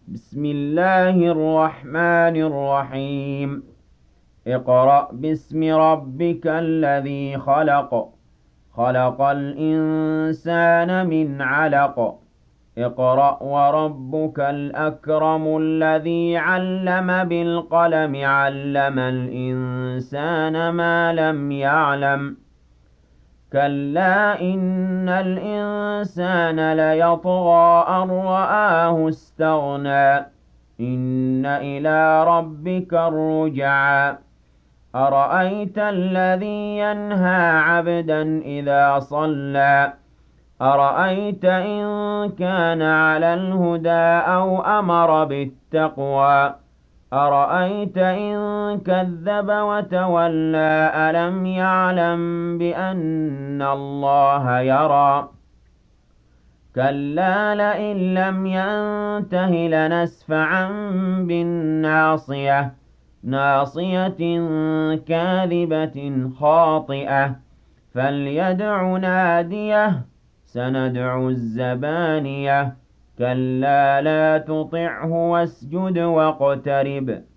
بسم الله الرحمن الرحيم. اقرأ باسم ربك الذي خلق. خلق الإنسان من علق. اقرأ وربك الأكرم الذي علم بالقلم علم الإنسان ما لم يعلم. كلا إن الإنسان ليطغى أن رآه استغنى. إن إلى ربك الرجعى. أرأيت الذي ينهى عبدا إذا صلى. أرأيت إن كان على الهدى أو أمر بالتقوى. أرأيت إن كذب وتولى ألم يعلم بأن الله يرى. كلا لئن لم ينته لنسفعا بالناصية. ناصية كاذبة خاطئة. فليدع ناديه. سندع الزبانية. كلا لا تطعه واسجد واقترب